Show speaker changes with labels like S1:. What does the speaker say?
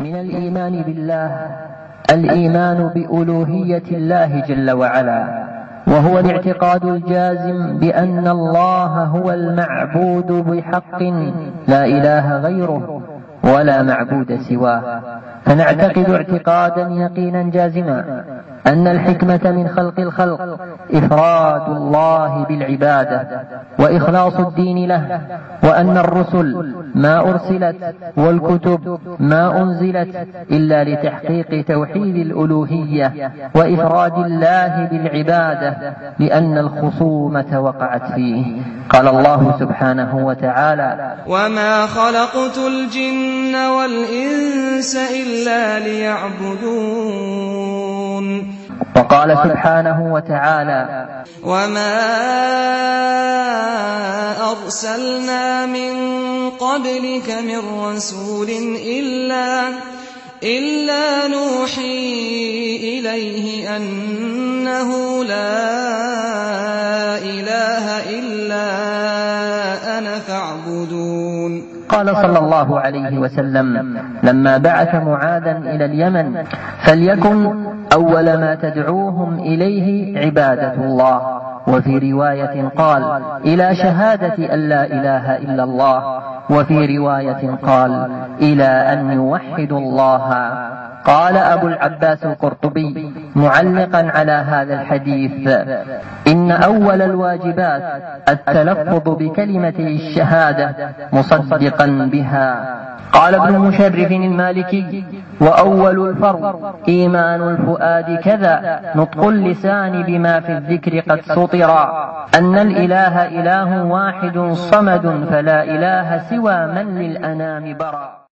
S1: من الإيمان بالله الإيمان بألوهية الله جل وعلا، وهو الاعتقاد الجازم بأن الله هو المعبود بحق لا إله غيره ولا معبود سواه. فنعتقد اعتقادا يقينا جازما أن الحكمة من خلق الخلق إفراد الله بالعبادة وإخلاص الدين له، وأن الرسل ما أرسلت والكتب ما أنزلت إلا لتحقيق توحيد الألوهية وإفراد الله بالعبادة، لأن الخصومة وقعت فيه. قال الله سبحانه وتعالى:
S2: وما خلقت الجن والإنس إلا ليعبدون.
S1: وقال سبحانه وتعالى:
S2: وما أرسلنا من قبلك من رسول إلا نوحي إليه أنه لا إله إلا أنا فاعبدون.
S1: قال صلى الله عليه وسلم لما بعث معاذا إلى اليمن: فليكن أول ما تدعوهم إليه عبادة الله. وفي رواية قال: إلى شهادة أن لا إله إلا الله. وفي رواية قال: إلى أن يوحدوا الله. قال أبو العباس القرطبي معلقا على هذا الحديث: إن أول الواجبات التلفظ بكلمة الشهادة مصدقا بها. قال ابن مشرف المالكي: وأول الفرض إيمان الفؤاد كذا نطق اللسان بما في الذكر قد سطرا، أن الإله إله واحد صمد فلا إله سوى من للأنام برا.